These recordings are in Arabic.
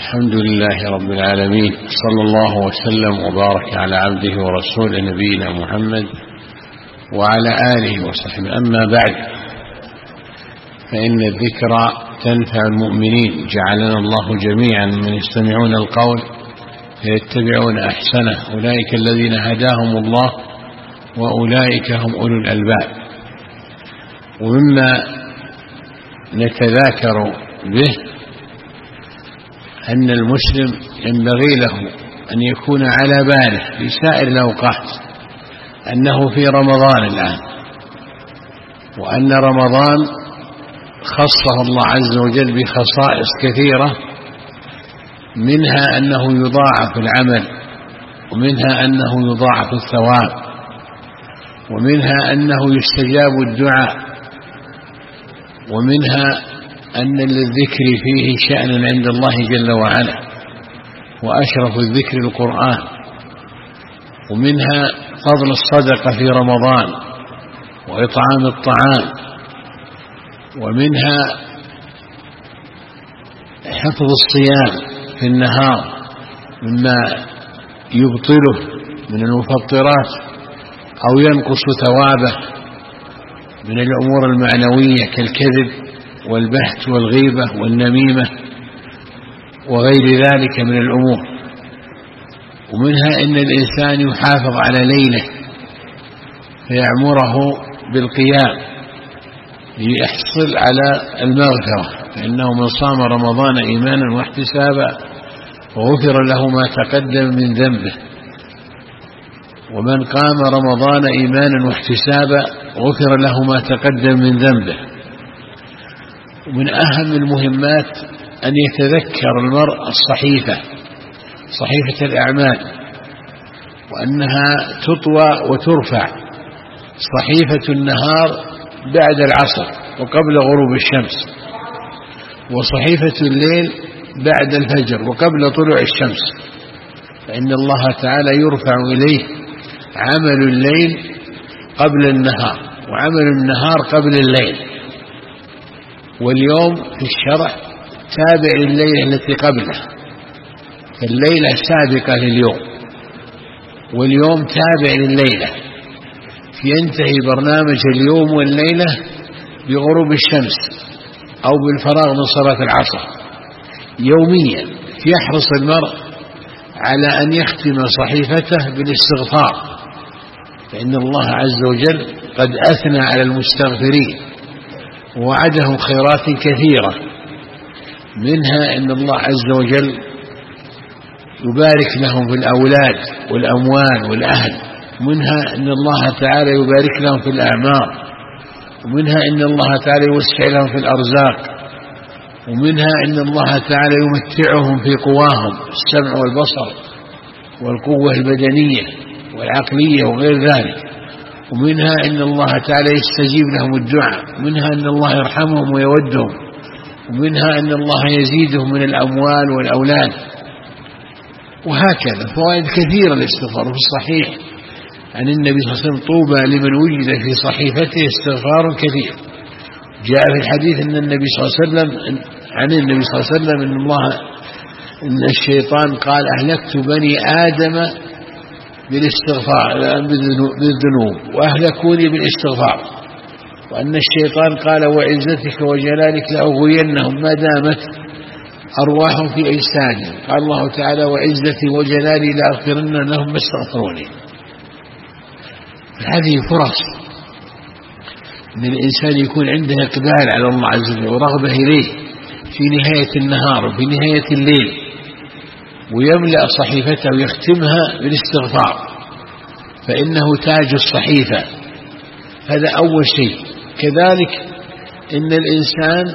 الحمد لله رب العالمين، صلى الله وسلم وبارك على عبده ورسوله نبينا محمد وعلى آله وصحبه. أما بعد، فإن الذكرى تنفع المؤمنين، جعلنا الله جميعا من يستمعون القول فيتبعون أحسنه، أولئك الذين هداهم الله وأولئك هم أولو الألباب. ومما نتذاكر به أن المسلم ينبغي له أن يكون على باله في سائر الأوقات أنه في رمضان الآن، وأن رمضان خصه الله عز وجل بخصائص كثيرة، منها أنه يضاعف العمل، ومنها أنه يضاعف الثواب، ومنها أنه يستجاب الدعاء، ومنها أن للذكر فيه شأن عند الله جل وعلا، وأشرف الذكر القرآن، ومنها فضل الصدقة في رمضان وإطعام الطعام، ومنها حفظ الصيام في النهار مما يبطله من المفطرات أو ينقص ثوابه من الأمور المعنوية كالكذب والبهت والغيبة والنميمة وغير ذلك من الأمور. ومنها أن الإنسان يحافظ على ليله فيعمره بالقيام ليحصل على المغفرة، فإنه من صام رمضان إيمانا واحتسابا وغفر له ما تقدم من ذنبه، ومن قام رمضان إيمانا واحتسابا غفر له ما تقدم من ذنبه. ومن أهم المهمات أن يتذكر المرء صحيفة الأعمال، وأنها تطوى وترفع، صحيفة النهار بعد العصر وقبل غروب الشمس، وصحيفة الليل بعد الفجر وقبل طلوع الشمس، فإن الله تعالى يرفع إليه عمل الليل قبل النهار وعمل النهار قبل الليل. واليوم في الشرع تابع لليلة التي قبله، فالليلة سابقة لليوم، واليوم تابع لليلة، ينتهي برنامج اليوم والليلة بغروب الشمس أو بالفراغ من صلاة العصر يوميا. يحرص المرء على أن يختم صحيفته بالاستغفار، فإن الله عز وجل قد أثنى على المستغفرين ووعدهم خيرات كثيرة، منها أن الله عز وجل يبارك لهم في الأولاد والأموال والأهل، ومنها أن الله تعالى يبارك لهم في الأعمار، ومنها أن الله تعالى يوسع لهم في الأرزاق، ومنها أن الله تعالى يمتعهم في قواهم السمع والبصر والقوة البدنية والعقلية وغير ذلك، ومنها أن الله تعالى يستجيب لهم الدعاء، ومنها أن الله يرحمهم ويودهم، ومنها أن الله يزيدهم من الأموال والأولاد، وهكذا فوائد كثيرة للاستغفار. في الصحيح عن النبي صلى الله عليه وسلم: طوبى لمن وجد في صحيفته استغفار كثير. جاء في الحديث أن النبي صلى الله عليه وسلم عن النبي صلى الله عليه وسلم إن الشيطان قال: أهلكت بني آدم بالاستغفار بالذنوب وأهلكوني بالاستغفار، وأن الشيطان قال: وعزتك وجلالك لأغوينهم ما دامت أرواحهم في أجسادهم. قال الله تعالى: وعزتي وجلالي لأغفرن لهم ما استغفروني. هذه فرص أن الإنسان يكون عنده إقبال على الله عز وجل ورغبة إليه في نهاية النهار وفي نهاية الليل، ويملأ صحيفته ويختمها بالاستغفار، فإنه تاج الصحيفة. هذا أول شيء. كذلك إن الإنسان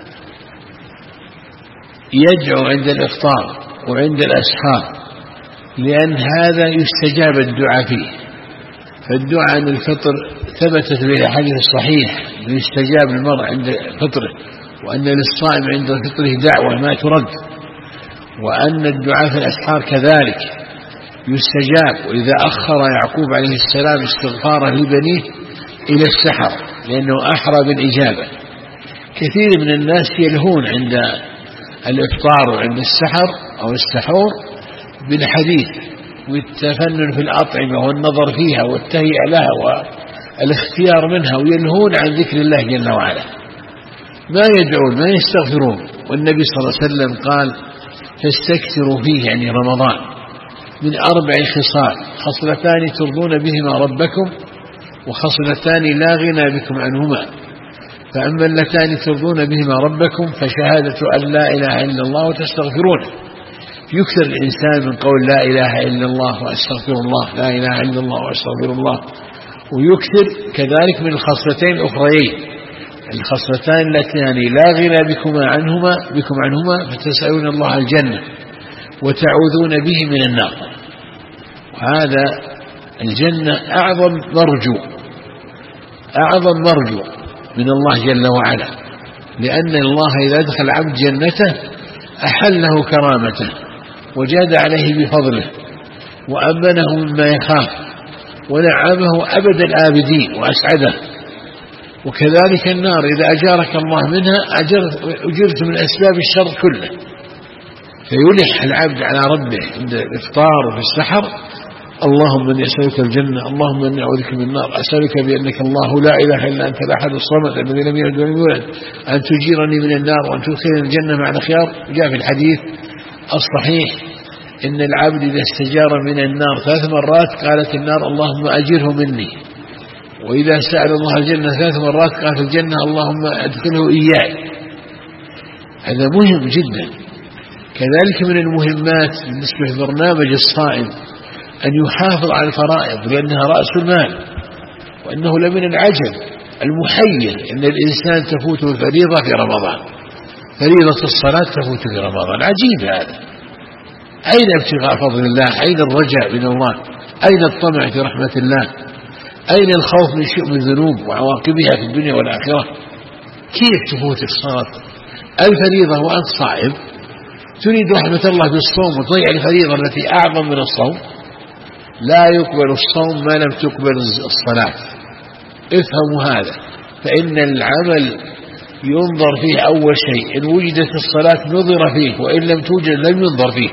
يدعو عند الإفطار وعند الأسحار، لأن هذا يستجاب الدعاء فيه. فالدعاء عند الفطر ثبتت في الحديث الصحيح أنه يستجاب المرء عند فطره، وأن للصائم عند فطره دعوة ما ترد، وأن الدعاء في الأسحار كذلك يستجاب. وإذا أخر يعقوب عليه السلام استغفاره لبنيه إلى السحر لأنه أحرى بالإجابة. كثير من الناس يلهون عند الإفطار عند السحر أو السحور بالحديث والتفنن في الأطعمة والنظر فيها والتهيئة لها والاختيار منها، وينهون عن ذكر الله جل وعلا، ما يدعون ما يستغفرون. والنبي صلى الله عليه وسلم قال فاستكثروا فيه يعني رمضان من 4 خصال: خصلتان ترضون بهما ربكم، وخصلتان لا غنى بكم عنهما. فأما اللتان ترضون بهما ربكم فشهادة أن لا إله إلا الله وتستغفرونه. يكثر الإنسان من قول لا إله إلا الله وأستغفر الله، لا إله إلا الله وأستغفر الله، ويكثر كذلك من الخصلتين الأخريين، الخصلتان اللتان لا غنى بكم عنهما فتسألون الله الجنة وتعوذون به من النار. وهذا الجنة أعظم مرجو من الله جل وعلا، لأن الله إذا أدخل العبد جنته أحله كرامته وجاد عليه بفضله وأمنه مما يخاف ونعمه أبد الآبدين وأسعده. وكذلك النار إذا أجارك الله منها أجرت من أسباب الشر كله، فيلح العبد على ربه عند الإفطار وفي السحر: اللهم إني أسألك الجنة، اللهم إني أعوذ بك من النار، أسألك بأنك الله لا إله إلا أنت الأحد الصمد الذي لم يلد ولم يولد أن تجيرني من النار وأن تدخلني الجنة مع الخيار. جاء في الحديث الصحيح إن العبد إذا استجار من النار 3 مرات قالت النار اللهم أجره مني، وإذا سأل الله الجنة 3 مرات قالت الجنة اللهم أدخله إياي. هذا مهم جدا. كذلك من المهمات بالنسبة لبرنامج الصائم أن يحافظ على الفرائض، لأنها رأس المال، وأنه لمن العجب المحير أن الإنسان تفوته الفريضة في رمضان، فريضة الصلاة تفوت في رمضان. عجيب هذا. أين ابتغاء فضل الله؟ أين الرجاء من الله؟ أين الطمع في رحمة الله؟ أين الخوف من شؤم الذنوب وعواقبها في الدنيا والآخرة؟ كيف تفوت الصلاة الفريضة وأنت صائم؟ تريد رحمة الله بالصوم وتضيع الفريضة التي أعظم من الصوم؟ لا يقبل الصوم ما لم تقبل الصلاة. افهموا هذا. فإن العمل ينظر فيه أول شيء، إن وجدت الصلاة نظر فيه، وإن لم توجد لم ينظر فيه.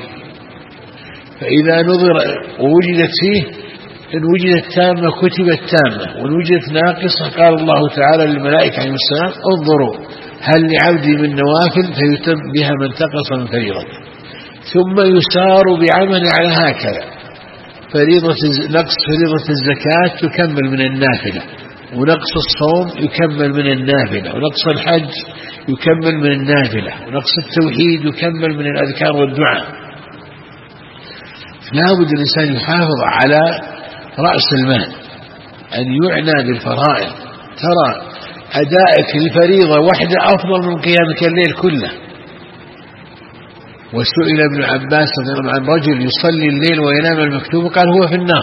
فإذا نظر ووجدت فيه، إن وجدت تامة كتبت تامة، وإن وجدت ناقصة قال الله تعالى للملائكة عليهم السلام انظروا هل لعبدي من نوافل فيتم بها من تقص من فريضة. ثم يسار بعمل على هكذا: نقص فريضة الزكاة تكمل من النافلة، ونقص الصوم يكمل من النافلة، ونقص الحج يكمل من النافلة، ونقص التوحيد يكمل من الأذكار والدعاء. لا بد الإنسان يحافظ على رأس المال، أن يعنى بالفرائض. ترى أدائك لفريضة واحدة أفضل من قيامك الليل كله. وسئل ابن عباس عن رجل يصلي الليل وينام المكتوب قال هو في النار.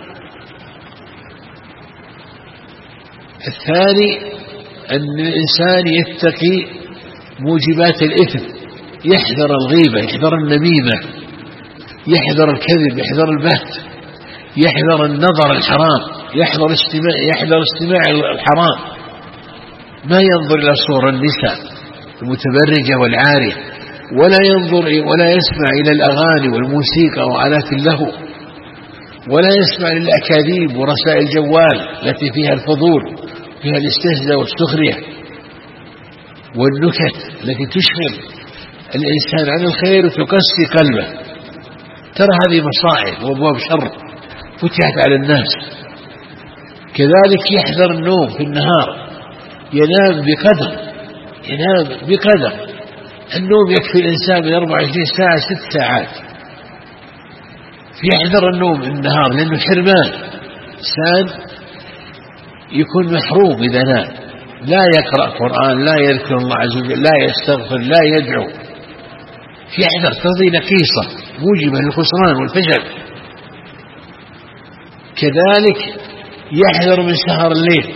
الثاني أن الإنسان يتقي موجبات الإثم، يحذر الغيبة، يحذر النميمة، يحذر الكذب، يحذر البهت، يحذر النظر الحرام، يحذر استماع الحرام، ما ينظر إلى صور النساء المتبرجة والعارية، ولا ينظر ولا يسمع إلى الأغاني والموسيقى وآلات اللهو، ولا يسمع للأكاذيب ورسائل الجوال التي فيها الفضول، فيها الاستهزاء والسخرية والنكت التي تشغل الإنسان عن الخير وتقسي قلبه. ترى هذه مصائب وأبواب شر فتحت على الناس. كذلك يحذر النوم في النهار، ينام بقدر. النوم يكفي الإنسان من 24 ساعة 6 ساعات. يحذر النوم النهار لأنه حرمان. إنسان يكون محروم إذا نام، لا يقرأ قرآن، لا يذكر الله عز وجل، لا يستغفر، لا يدعو. يحذر، تقضي نقيصة موجبة للخسران والفشل. كذلك يحذر من سهر الليل،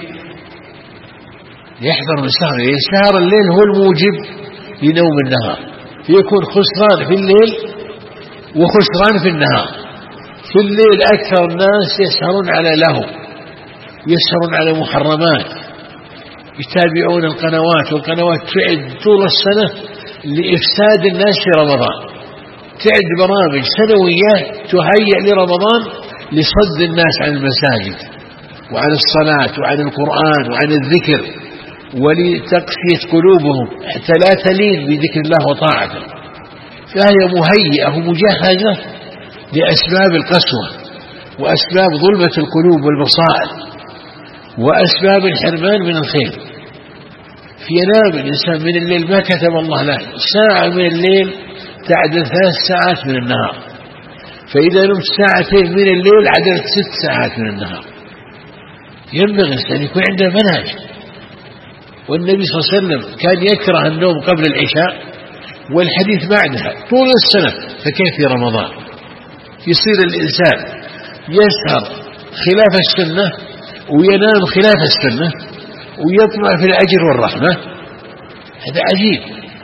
سهر الليل هو الموجب لنوم النهار، فيكون خسران في الليل وخسران في النهار. في الليل أكثر الناس يسهرون على لهو، يسهرون على محرمات، يتابعون القنوات، والقنوات تعد طول السنة لإفساد الناس في رمضان، تعد برامج سنوية تهيئ لرمضان لصد الناس عن المساجد وعن الصلاة وعن القرآن وعن الذكر، ولتقسية قلوبهم حتى لا تلين بذكر الله وطاعته. فهي مهيئة ومجهزة لأسباب القسوة وأسباب ظلمة القلوب والبصائر وأسباب الحرمان من الخير. فينام الإنسان من الليل ما كتب الله له ساعة من الليل تعدل 3 ساعات من النهار، فإذا نمت 2 ساعة من الليل عدلت 6 ساعات من النهار. ينبغي الإنسان يكون عنده منهج. والنبي صلى الله عليه وسلم كان يكره النوم قبل العشاء والحديث بعدها طول السنة، فكيف في رمضان؟ يصير الإنسان يسهر خلاف السنة وينام خلاف السنة ويطمع في الأجر والرحمة. هذا عجيب،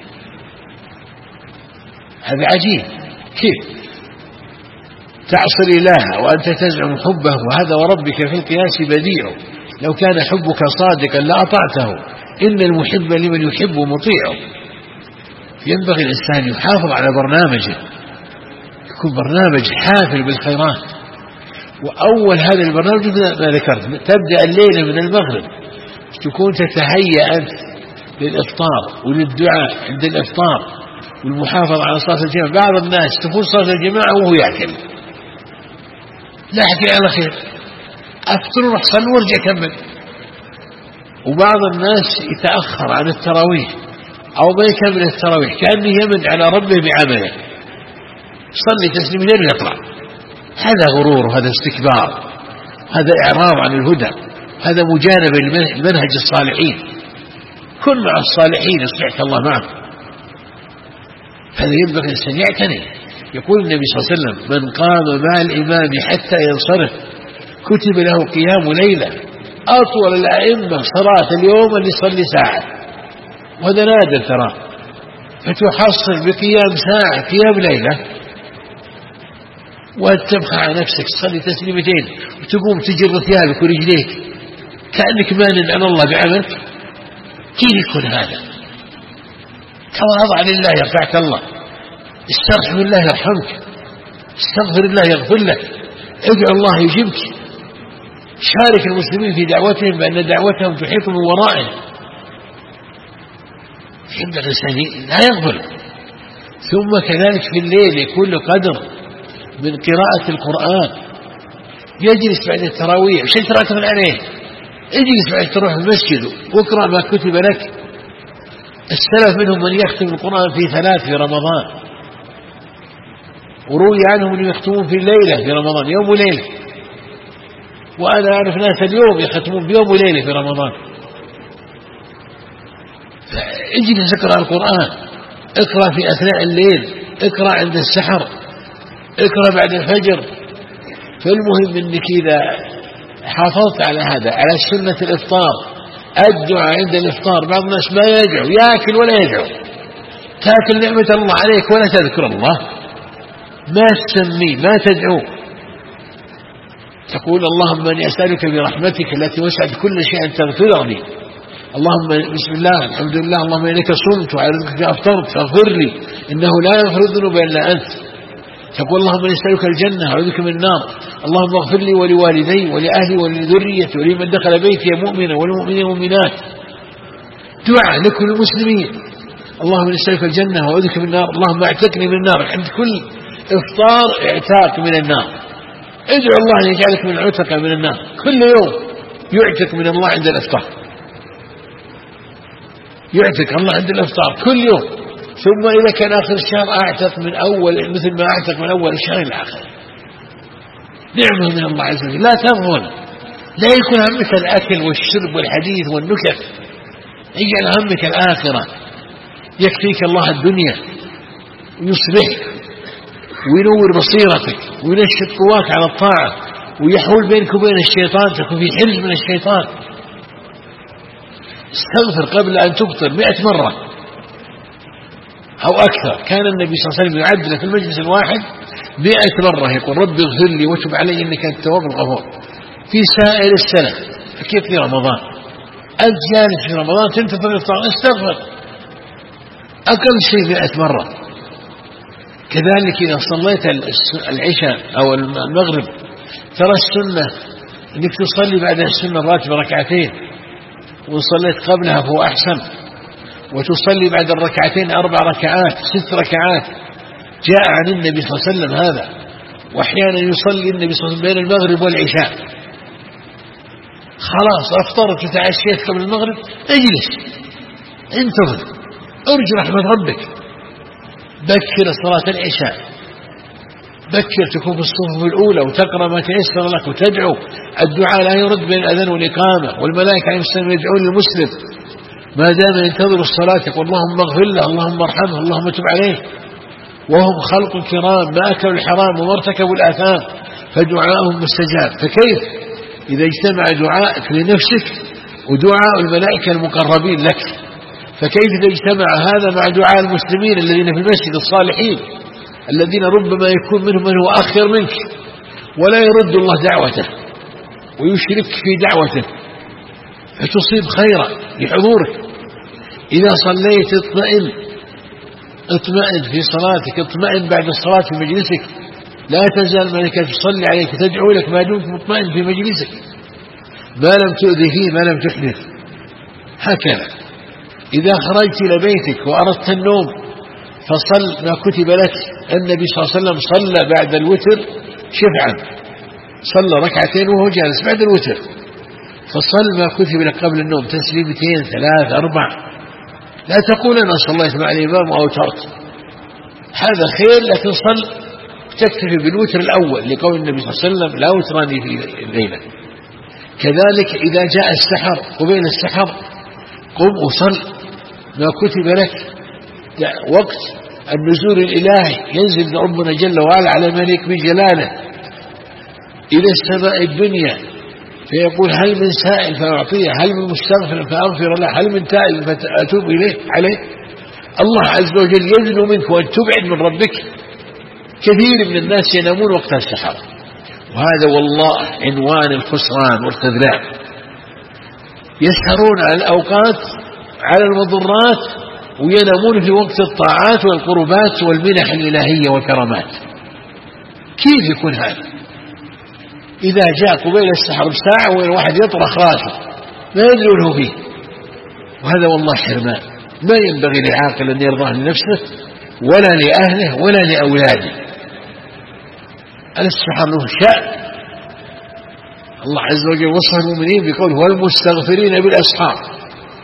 هذا عجيب. كيف تعصي الإله وأنت تزعم حبه؟ وهذا وربك في القياس بديع، لو كان حبك صادقا لأطعته، إن المحب لمن يحب مطيع. ينبغي الإنسان يحافظ على برنامجه، يكون برنامج حافل بالخيرات. وأول هذا البرنامج ما ذكرت، تبدأ الليلة من المغرب، تكون تتهيأ أنت للإفطار وللدعاء عند الإفطار والمحافظة على صلاة الجماعة. بعض الناس تفوت صلاة الجماعة وهو يأكل، لا أحكي على خير، أفطر وروح صلي وارجع كمل. وبعض الناس يتأخر عن التراويح أو ما يكمل التراويح كأنه يمن على ربه بعمله، صلي تسليمين ويطلع. هذا غرور وهذا استكبار، هذا إعراض عن الهدى، هذا مجانبة لمنهج الصالحين. كن مع الصالحين يصلحك الله معه. هذا ينبغي الإنسان يعتني. يقول النبي صلى الله عليه وسلم: من قام مع الإمام حتى ينصرف كتب له قيام ليلة. أطول الأئمة صلاة اليوم اللي يصلي ساعة، وهذا نادر ترى، فتحصل بقيام ساعة قيام ليلة، وتبخى على نفسك تصلي تسليمتين وتقوم تجر ثيابك ورجليك كأنك مانن على الله بعملك. كيف يكون هذا؟ تواضع لله يرفعك الله، استرحم الله يرحمك، استغفر الله يغفر لك، ادعو الله يجيبك. شارك المسلمين في دعوتهم بأن دعوتهم تحيط من ورائهم. يبدأ الإنسان لا يغفل. ثم كذلك في الليل يكون له قدر من قراءة القرآن، يجلس بعد التراويح مش تراتب عليه، اجلس بعد تروح المسجد واقرأ ما كتب لك. السلف منهم من يختم القرآن في 3 في رمضان، وروي عنهم من يختمون في الليلة في رمضان، يوم وليلة. وأنا أعرف ناس اليوم يختمون بيوم وليلة في رمضان. اجلس اقرأ القرآن، اقرأ في أثناء الليل، اقرأ عند السحر، اقرأ بعد الفجر. فالمهم أنك إذا حافظت على هذا، على سنة الإفطار، الدعاء عند الإفطار. بعض الناس ما يدعو، يأكل ولا يدعو، تأكل نعمة الله عليك ولا تذكر الله، ما تسمي ما تدعو. تقول: اللهم أني أسألك برحمتك التي وسعت كل شيء أن تغفر لي. اللهم بسم الله الحمد لله، اللهم إنك صمت وعلى رزقك أفطرت فاغفر لي إنه لا يغفر الذنوب إلا أنت. تقول: اللهم إني أسألك الجنة أعوذ بك من النار. اللهم اغفر لي ولوالدي ولأهلي ولذريتي ولمن دخل بيتي مؤمنا والمؤمنين والمؤمنات. دعاء لكل المسلمين. اللهم إني أسألك الجنة وأعوذ بك من النار. اللهم اعتقني من النار. عند كل إفطار اعتاق من النار. ادعو الله أن يجعلك من العتق من النار. كل يوم يعتق من الله عند الإفطار، يعتق الله عند الإفطار كل يوم. ثم إذا كان آخر الشهر أعتق من أول، مثل ما أعتق من أول الشهر إلى آخره. نعمة من الله عز وجل. لا تغفل، لا يكون همك الأكل والشرب والحديث والنكت، اجعل همك الآخرة. يكفيك الله الدنيا ويصلحك وينور بصيرتك وينشط قواك على الطاعة ويحول بينك وبين الشيطان، تكون في حرز من الشيطان. استغفر قبل أن تفطر 100 مرة أو أكثر. كان النبي صلى الله عليه وسلم يعدل في المجلس الواحد 100 مرة، يقول: رب اغفر لي وتب علي إنك أنت التواب الغفور. في سائر السنة، فكيف في رمضان؟ أنت جالس في رمضان تنتظر الإفطار، استغفر. أقل شيء 100 مرة. كذلك إذا صليت العشاء أو المغرب ترى السنة أنك تصلي بعد السنة الراتبة ركعتين، وصليت قبلها فهو أحسن، وتصلي بعد الركعتين 4 ركعات 6 ركعات. جاء عن النبي صلى الله عليه وسلم هذا. وأحيانا يصلي النبي صلى الله عليه وسلم بين المغرب والعشاء، خلاص أفطرت وتعشيت قبل المغرب، اجلس انتظر ارجو رحمة ربك، بكر صلاة العشاء، بكر تكون في الصفوف الأولى وتقرأ ما تيسر لك وتدعو. الدعاء لا يرد بين الأذان والإقامة، والملائكة عليهم السلام يدعون للمسلم ما دام ينتظر الصلاة، يقول اللهم اغفر له، اللهم ارحمه، اللهم تب عليه، وهم خلق كرام ما أكلوا الحرام وما ارتكبوا الآثام، فدعاءهم مستجاب. فكيف إذا اجتمع دعائك لنفسك ودعاء الملائكة المقربين لك؟ فكيف إذا اجتمع هذا مع دعاء المسلمين الذين في المسجد الصالحين الذين ربما يكون منهم من هو أخير منك ولا يرد الله دعوته ويشرك في دعوته، فتصيب خيرا لحضورك. إذا صليت اطمئن في صلاتك، اطمئن بعد الصلاة في مجلسك، لا تزال ملائكة تصلي عليك تدعو لك ما دمت مطمئن في مجلسك، ما لم تؤذي فيه، ما لم تحدث. هكذا إذا خرجت إلى بيتك وأردت النوم فصل ما كتب لك. النبي صلى الله عليه وسلم صلى بعد الوتر شفعا، صلى ركعتين وهو جالس بعد الوتر، فصل ما كتب لك قبل النوم، تسليمتين 3 4. لا تقول أنا صليت مع الإمام أو ترك، هذا خير، لكن صل تكتفي بالوتر الأول لقول النبي صلى الله عليه وسلم لا وتراني في الليلة. كذلك إذا جاء السحر قبيل السحر قم وصل ما كتب لك. وقت النزول الإلهي ينزل ربنا جل وعلا على ملك بجلاله إلى السماء الدنيا فيقول هل من سائل فأعطيه، هل من مستغفر فأغفر له، هل من تائب فأتوب إليه عليه. الله عز وجل يدنو منك وأن تبعد من ربك. كثير من الناس ينامون وقت السحر، وهذا والله عنوان الخسران والخذلان. يسهرون على الأوقات على المضرات وينامون في وقت الطاعات والقربات والمنح الإلهية والكرامات. كيف يكون هذا؟ إذا جاء قبيل السحر بساعة والواحد يطرخ راسه ما يدري له فيه، وهذا والله حرمان. ما ينبغي لعاقل أن يرضاه لنفسه ولا لأهله ولا لأولاده. السحر له شأن. الله عز وجل وصف المؤمنين بقوله والمستغفرين بالأسحار.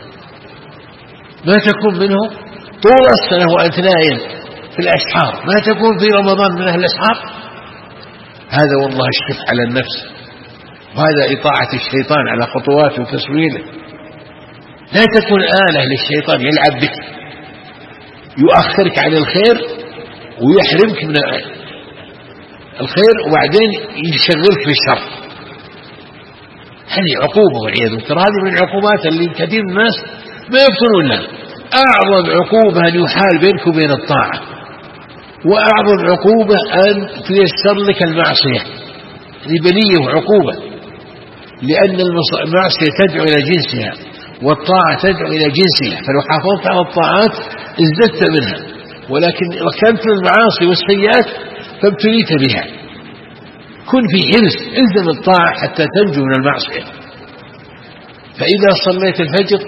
ما تكون منهم طول السنة وأثناء في الأسحار، ما تكون في رمضان من أهل الأسحار. هذا والله الشف على النفس، وهذا إطاعة الشيطان على خطواته وتسويله. لا تكون آلة للشيطان يلعب بك، يؤخرك عن الخير ويحرمك من الخير وبعدين يشغلك في الشر. هذه عقوبة والعياذ بالله. هذه من العقوبات اللي كثير من الناس ما يبطلون لها. أعظم عقوبة أن يحال بينك وبين الطاعة، وأعظم عقوبة أن تيسر لك المعصية. هذه بلية وعقوبة، لأن المعصية تدعو إلى جنسها والطاعة تدعو إلى جنسها، فلو حافظت على الطاعات ازددت منها، ولكن ركنت المعاصي والسيئات فابتليت بها. كن في حرص، الزم الطاعة حتى تنجو من المعصية. فإذا صليت الفجر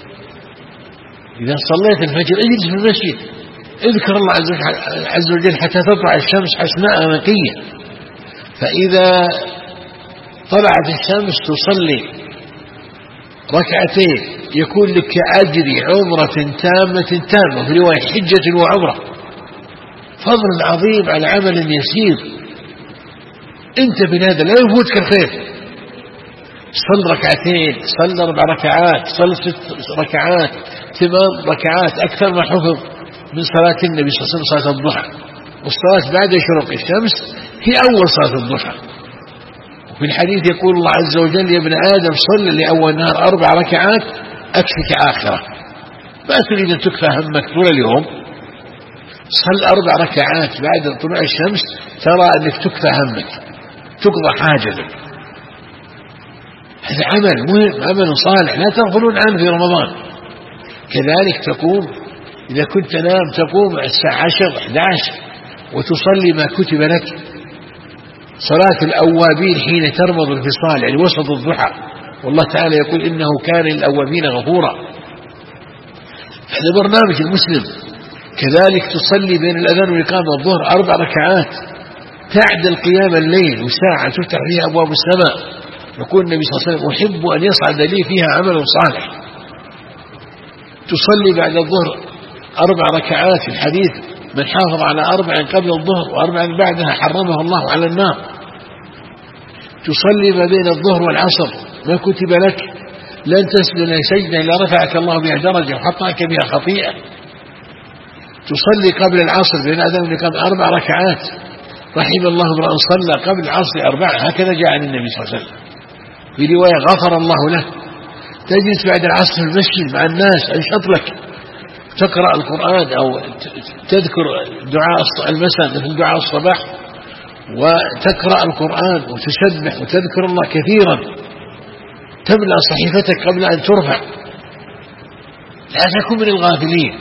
اجلس في المسجد، اذكر الله عز وجل حتى تطلع الشمس حسناء نقية. فإذا طلعت الشمس تصلي ركعتين يكون لك أجر عمرة تامة في رواية حجة وعمرة. فضل عظيم على عمل يسير. انت بهذا لا يفوتك الخير. صل ركعتين، صل 4 ركعات، صل 6 ركعات، 8 ركعات، أكثر ما حفظ من صلاة النبي صلى الله عليه وسلم صلاة الضحى. والصلاة بعد شروق الشمس هي أول صلاة الضحى. وفي الحديث يقول الله عز وجل يا ابن آدم صل لأول نهار 4 ركعات أكفك آخرة. ما تريد أن تكفى همك طول اليوم، صل 4 ركعات بعد طلوع الشمس ترى أنك تكفى همك، تقضى حاجتك. هذا عمل مهم، عمل صالح لا تغفلون عنه في رمضان. كذلك تقوم إذا كنت تنام تقوم الساعة 10 11 وتصلي ما كتب لك. صلاة الأوابين حين ترمض الفصال يعني وسط الضحى، والله تعالى يقول إنه كان للأوابين غفورا. هذا برنامج المسلم. كذلك تصلي بين الأذان والإقامة الظهر 4 ركعات تعدل قيام الليل وساعة تفتح فيها أبواب السماء. يقول النبي صلى الله عليه وسلم أحب أن يصعد لي فيها عمل صالح. تصلي بعد الظهر 4 ركعات في الحديث من حافظ على 4 قبل الظهر و4 بعدها حرمه الله على النار. تصلي ما بين الظهر والعصر ما كتب لك لن تسجد سجدة إلا رفعك الله بها درجة وحطك بها خطيئة. تصلي قبل العصر بين الأذان والإقامة 4 ركعات رحم الله امرأ صلى قبل العصر 4، هكذا جاء عن النبي صلى الله عليه وسلم في رواية غفر الله له. تجلس بعد العصر في المسجد مع الناس أنشط لك، تقرأ القرآن أو تذكر دعاء المساء مثل دعاء الصباح، وتقرأ القرآن وتسبح وتذكر الله كثيرا، تملأ صحيفتك قبل أن ترفع. لا تكن من الغافلين.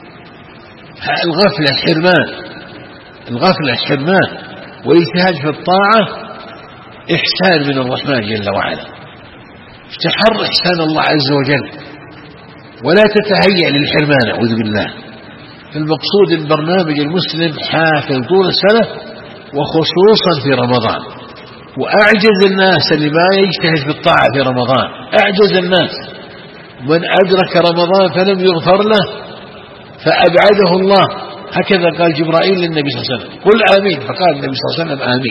الغفلة حرمان، والاجتهاد في الطاعة إحسان من الرحمن جل وعلا. تحر إحسان الله عز وجل ولا تتهيأ للحرمان، أعوذ بالله. المقصود البرنامج المسلم حافل طول السنة وخصوصا في رمضان. وأعجز الناس اللي ما يجتهد في الطاعة في رمضان، أعجز الناس من أدرك رمضان فلم يغفر له فأبعده الله. هكذا قال جبرائيل للنبي صلى الله عليه وسلم قل آمين، فقال النبي صلى الله عليه وسلم آمين.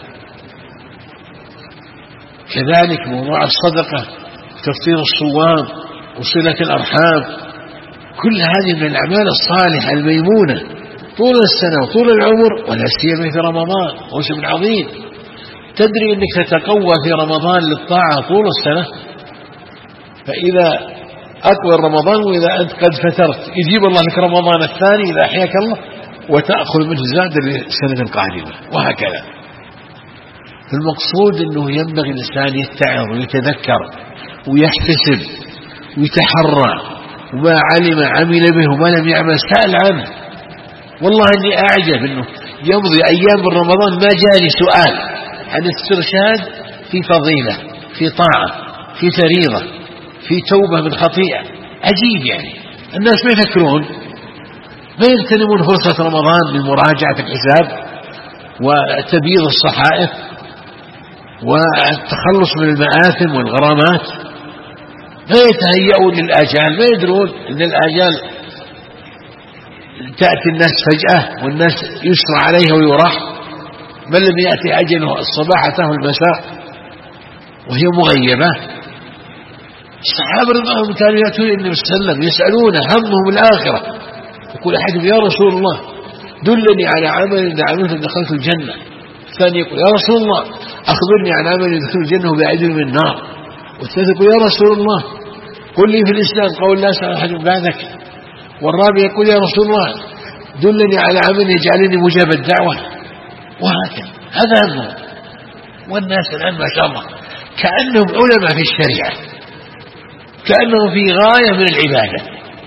كذلك موضوع الصدقة، تفطير الصوام، وصلة الأرحام، كل هذه من الأعمال الصالحة الميمونة طول السنة وطول العمر، ولا سيما في رمضان موسم عظيم. تدري أنك تتقوى في رمضان للطاعة طول السنة، فإذا أطول رمضان وإذا أنت قد فترت يجيب الله لك رمضان الثاني إذا أحياك الله وتأخذ منه زاد للسنة القادمة، وهكذا. المقصود أنه ينبغي الإنسان يتعظ ويتذكر ويحتسب ويتحرى، وما علم عمل به وما لم يعمل سأل عنه. والله أني أعجب أنه يمضي أيام من رمضان ما جاني سؤال عن استرشاد في فضيلة، في طاعة، في فريضة، في توبة من خطيئة. عجيب يعني الناس ما يفكرون، ما يغتنمون فرصة رمضان لمراجعة الحساب وتبييض الصحائف والتخلص من المآثم والغرامات. ما يتهيئون للآجال، ما يدرون أن الآجال تأتي الناس فجأة والناس يسرى عليها ويراح. من لم يأتي أجله الصباح أتاه المساء وهي مغيبة. الصحابة رضي الله عنهم كانوا يأتون النبي صلى الله عليه وسلم يسألون همهم الآخرة. يقول أحدهم يا رسول الله دلني على عمل إذا عملت دخلت الجنة. الثاني يقول يا رسول الله أخبرني عن عمل يدخل الجنة وبعيد من النار. والثالث يقول يا رسول الله قل لي في الإسلام قول لا أسأل أحد بعدك. والرابع يقول يا رسول الله دلني على عمل يجعلني مجاب الدعوة. وهكذا هذا همهم. والناس الآن ما شاء الله كأنهم علماء في الشريعة، كأنهم في غاية من العبادة.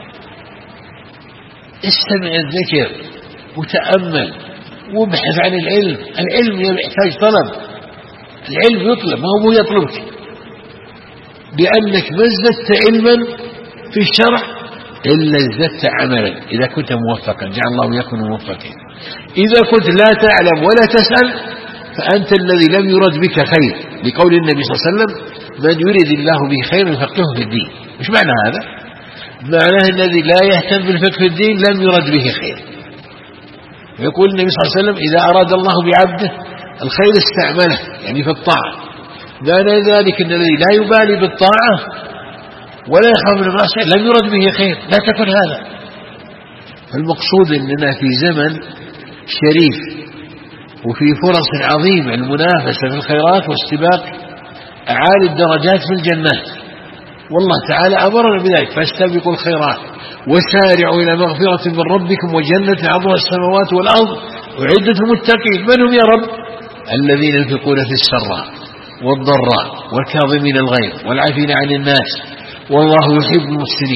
استمع الذكر وتأمل وابحث عن العلم. العلم يحتاج طلب، العلم يطلب ما هو يطلبك، لأنك ما ازددت علما في الشرع إلا ازددت عملا إذا كنت موفقا. جعل الله يكون موفقا. إذا كنت لا تعلم ولا تسأل فأنت الذي لم يرد بك خير، لقول النبي صلى الله عليه وسلم من يريد الله به خير يفقهه في الدين. مش معنى هذا؟ معناه الذي لا يهتم بالفقه في الدين لم يرد به خير. ويقول النبي صلى الله عليه وسلم إذا أراد الله بعبده الخير استعمله، يعني في الطاعة. معنى ذلك أن الذي لا يبالي بالطاعة ولا يخاف من المعصية لم يرد به خير. لا تكن هذا. المقصود أننا في زمن شريف وفي فرص عظيمة المنافسة في الخيرات واستباق أعالي الدرجات في الجنات. والله تعالى أمرنا بذلك فاستبقوا الخيرات وسارعوا إلى مغفرة من ربكم وجنة عرضها السماوات والأرض أعدت للمتقين. من هم يا رب؟ الذين ينفقون في السراء والضراء والكاظمين الغيظ والعافين عن الناس والله يحب المحسنين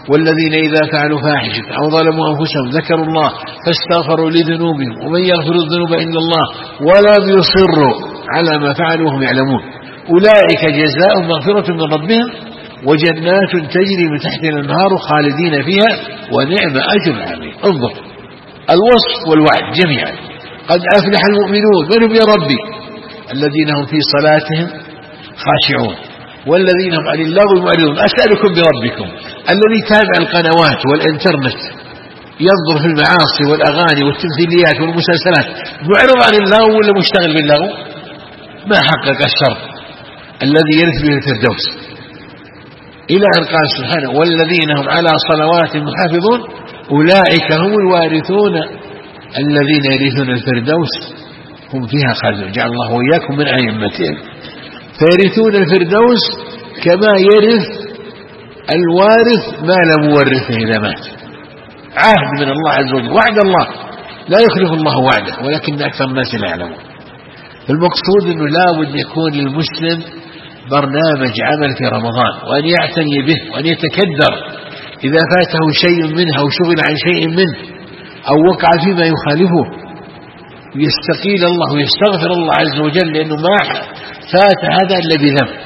والذين إذا فعلوا فاحشة أو ظلموا أنفسهم ذكروا الله فاستغفروا لذنوبهم ومن يغفر الذنوب إلا الله ولم يصروا على ما فعلوا وهم يعلمون أولئك جزاء مغفرة من ربهم وجنات تجري من تحتها الأنهار خالدين فيها ونعم أجر العاملين. انظر الوصف والوعد جميعا. قد أفلح المؤمنون من هم يا ربي؟ الذين هم في صلاتهم خاشعون والذين هم عن اللغو معرضون. أسألكم بربكم الذي تابع القنوات والإنترنت ينظر في المعاصي والأغاني والتمثيليات والمسلسلات معرض عن اللغو ولا مشتغل باللغو؟ ما حقق الشرط الذي يرث به الفردوس. إلى أن قال سبحانه والذين هم على صلوات محافظون أولئك هم الوارثون الذين يرثون الفردوس هم فيها خالدون. جعل الله وإياكم من أئمتهم. فيرثون الفردوس كما يرث الوارث مال مورثه إذا مات. عهد من الله عز وجل، وعد الله لا يخلف الله وعده ولكن أكثر الناس لا يعلمون. المقصود أنه لا بد يكون للمسلم برنامج عمل في رمضان وأن يعتني به وأن يتكدر إذا فاته شيء منه أو شغل عن شيء منه أو وقع فيما يخالفه يستقيل الله ويستغفر الله عز وجل لأنه ما فات هذا إلا بذنب.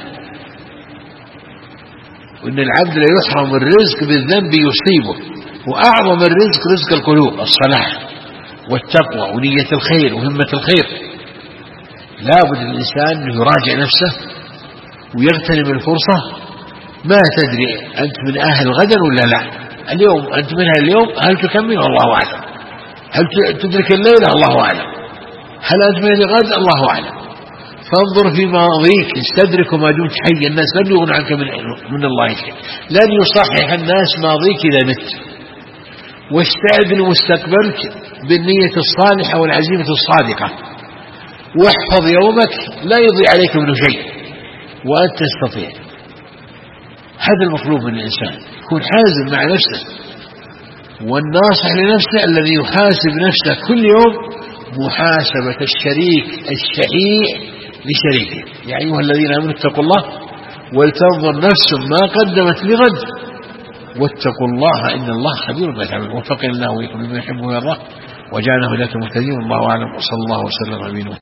وأن العبد لا يحرم الرزق بالذنب يصيبه. وأعظم الرزق رزق القلوب الصلاح والتقوى ونية الخير وهمة الخير. لا بد الإنسان أن يراجع نفسه ويغتنم الفرصة. ما تدري أنت من أهل غدا ولا لا. اليوم أنت منها اليوم هل تكمل الله أعلم. هل تدرك الليلة الله أعلم. هل أنت من الغد الله أعلم. فانظر في ماضيك استدرك ما دمت حي. الناس لن يغن عنك من الله شيء. لن يصحح الناس ماضيك إذا مت. واستعد لمستقبلك بالنية الصالحة والعزيمة الصادقة. واحفظ يومك لا يضيع عليك منه شيء وأنت تستطيع. هذا المطلوب من الإنسان يكون حازم مع نفسه. والناصح لنفسه الذي يحاسب نفسه كل يوم محاسبة الشريك الشحيح لشريكه. يا أيها الذين آمنوا اتقوا الله ولتنظر نفس ما قدمت لغد واتقوا الله إن الله خبير بما تعملون. وفقنا الله وإياكم بما يحب ويرضى وجعلنا هداة مهتدين والله أعلم وصلى الله وسلم على نبينا